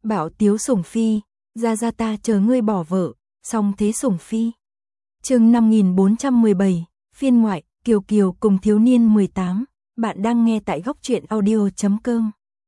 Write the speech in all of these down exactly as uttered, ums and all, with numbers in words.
Bảo tiếu sủng phi, ra ra ta chờ ngươi bỏ vợ, song thế sủng phi. Chương năm nghìn bốn trăm mười bảy, phiên ngoại, Kiều Kiều cùng thiếu niên mười tám, bạn đang nghe tại góc truyện audio chấm com.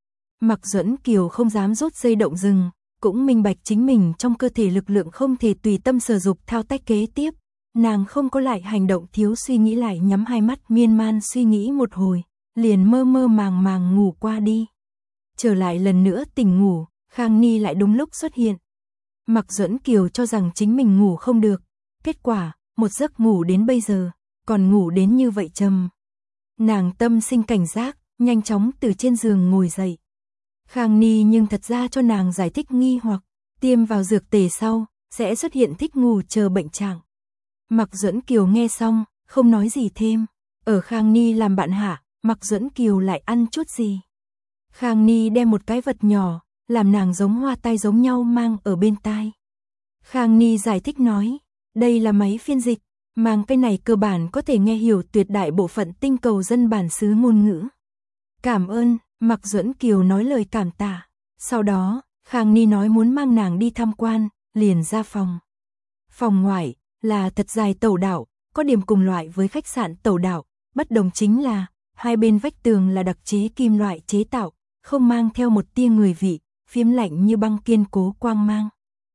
Mạc Duẫn Kiều không dám rút dây động rừng, cũng minh bạch chính mình trong cơ thể lực lượng không thể tùy tâm sở dục thao tác kế tiếp, nàng không có lại hành động thiếu suy nghĩ, lại nhắm hai mắt miên man suy nghĩ một hồi, liền mơ mơ màng màng ngủ qua đi. Trở lại lần nữa tỉnh ngủ, Khang Ni lại đúng lúc xuất hiện. Mạc Duẫn Kiều cho rằng chính mình ngủ không được, kết quả, một giấc ngủ đến bây giờ, còn ngủ đến như vậy trầm. Nàng tâm sinh cảnh giác, nhanh chóng từ trên giường ngồi dậy. Khang Ni nhưng thật ra cho nàng giải thích nghi hoặc, tiêm vào dược tề sau, sẽ xuất hiện thích ngủ chờ bệnh trạng. Mạc Duẫn Kiều nghe xong, không nói gì thêm. Ở Khang Ni làm bạn hạ, Mạc Duẫn Kiều lại ăn chút gì. Khang Ni đem một cái vật nhỏ, làm nàng giống hoa tai giống nhau mang ở bên tai. Khang Ni giải thích nói, đây là máy phiên dịch, mang cái này cơ bản có thể nghe hiểu tuyệt đại bộ phận tinh cầu dân bản xứ ngôn ngữ. Cảm ơn, Mạc Duẫn Kiều nói lời cảm tạ. Sau đó, Khang Ni nói muốn mang nàng đi tham quan, liền ra phòng. Phòng ngoài là thật dài tàu đảo, có điểm cùng loại với khách sạn tàu đảo, bất đồng chính là hai bên vách tường là đặc chế kim loại chế tạo, không mang theo một tia người vị, phiếm lạnh như băng kiên cố quang mang.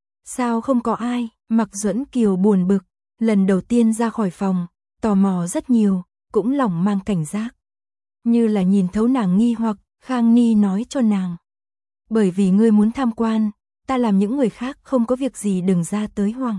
Sao không có ai? Mạc Duẫn Kiều buồn bực, lần đầu tiên ra khỏi phòng, tò mò rất nhiều, cũng lòng mang cảnh giác. Như là nhìn thấu nàng nghi hoặc, Khang Ni nói cho nàng. Bởi vì ngươi muốn tham quan, ta làm những người khác không có việc gì đừng ra tới hoang.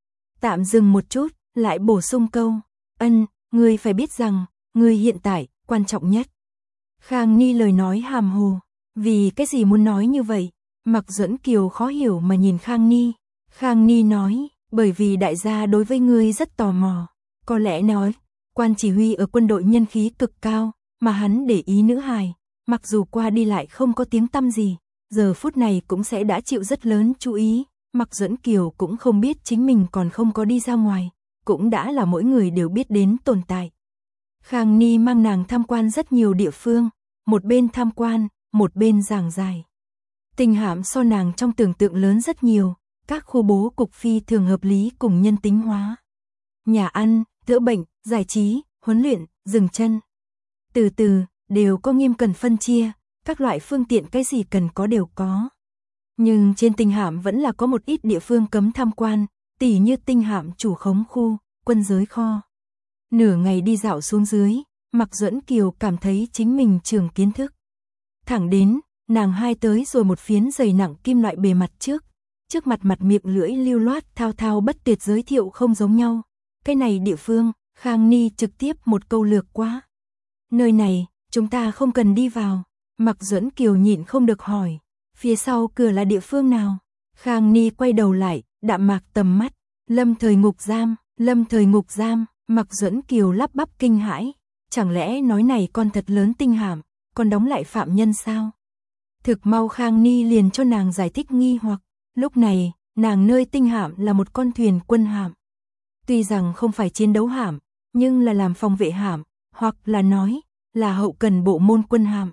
Tạm dừng một chút, lại bổ sung câu, ân, ngươi phải biết rằng, ngươi hiện tại, quan trọng nhất. Khang Ni lời nói hàm hồ, vì cái gì muốn nói như vậy? Mạc Duẫn Kiều khó hiểu mà nhìn Khang Ni. Khang Ni nói, bởi vì đại gia đối với ngươi rất tò mò. Có lẽ nói, quan chỉ huy ở quân đội nhân khí cực cao, mà hắn để ý nữ hài, mặc dù qua đi lại không có tiếng tăm gì, giờ phút này cũng sẽ đã chịu rất lớn chú ý. Mạc Duẫn Kiều cũng không biết chính mình còn không có đi ra ngoài, cũng đã là mỗi người đều biết đến tồn tại. Khang Ni mang nàng tham quan rất nhiều địa phương, một bên tham quan, một bên giảng giải. Tinh hạm so nàng trong tưởng tượng lớn rất nhiều, các khu bố cục phi thường hợp lý cùng nhân tính hóa. Nhà ăn, chữa bệnh, giải trí, huấn luyện, dừng chân. Từ từ, đều có nghiêm cần phân chia, các loại phương tiện cái gì cần có đều có. Nhưng trên tinh hạm vẫn là có một ít địa phương cấm tham quan, tỉ như tinh hạm chủ khống khu, quân giới kho. Nửa ngày đi dạo xuống dưới, Mạc Duẫn Kiều cảm thấy chính mình trường kiến thức. Thẳng đến, nàng hai tới rồi một phiến dày nặng kim loại bề mặt trước, trước mặt mặt miệng lưỡi lưu loát thao thao bất tuyệt giới thiệu không giống nhau. Cái này địa phương, Khang Ni trực tiếp một câu lược qua. Nơi này, chúng ta không cần đi vào. Mạc Duẫn Kiều nhịn không được hỏi, phía sau cửa là địa phương nào? Khang Ni quay đầu lại, đạm mạc tầm mắt, lâm thời ngục giam, lâm thời ngục giam. Mạc Duẫn Kiều lắp bắp kinh hãi, chẳng lẽ nói này con thật lớn tinh hạm, còn đóng lại phạm nhân sao? Thực mau Khang Ni liền cho nàng giải thích nghi hoặc, lúc này, nàng nơi tinh hạm là một con thuyền quân hạm. Tuy rằng không phải chiến đấu hạm, nhưng là làm phòng vệ hạm, hoặc là nói, là hậu cần bộ môn quân hạm.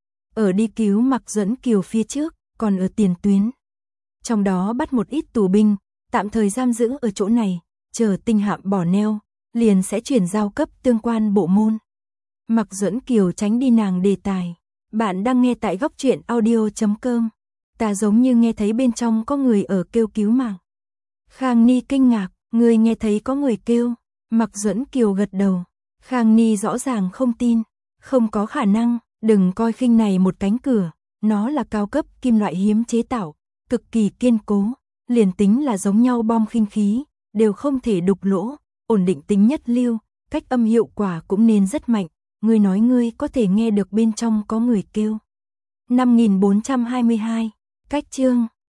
Ở đi cứu Mạc Duẫn Kiều phía trước, còn ở tiền tuyến. Trong đó bắt một ít tù binh, tạm thời giam giữ ở chỗ này, chờ tinh hạm bỏ neo, liền sẽ chuyển giao cấp tương quan bộ môn. Mạc Duẫn Kiều tránh đi nàng đề tài. Bạn đang nghe tại góc truyện audio chấm com. Ta giống như nghe thấy bên trong có người ở kêu cứu mạng. Khang Ni kinh ngạc, người nghe thấy có người kêu. Mạc Duẫn Kiều gật đầu. Khang Ni rõ ràng không tin. Không có khả năng, đừng coi khinh này một cánh cửa. Nó là cao cấp kim loại hiếm chế tạo, cực kỳ kiên cố. Liền tính là giống nhau bom khinh khí, đều không thể đục lỗ. Ổn định tính nhất lưu, cách âm hiệu quả cũng nên rất mạnh. Ngươi nói ngươi có thể nghe được bên trong có người kêu. năm nghìn bốn trăm hai mươi hai, cách chương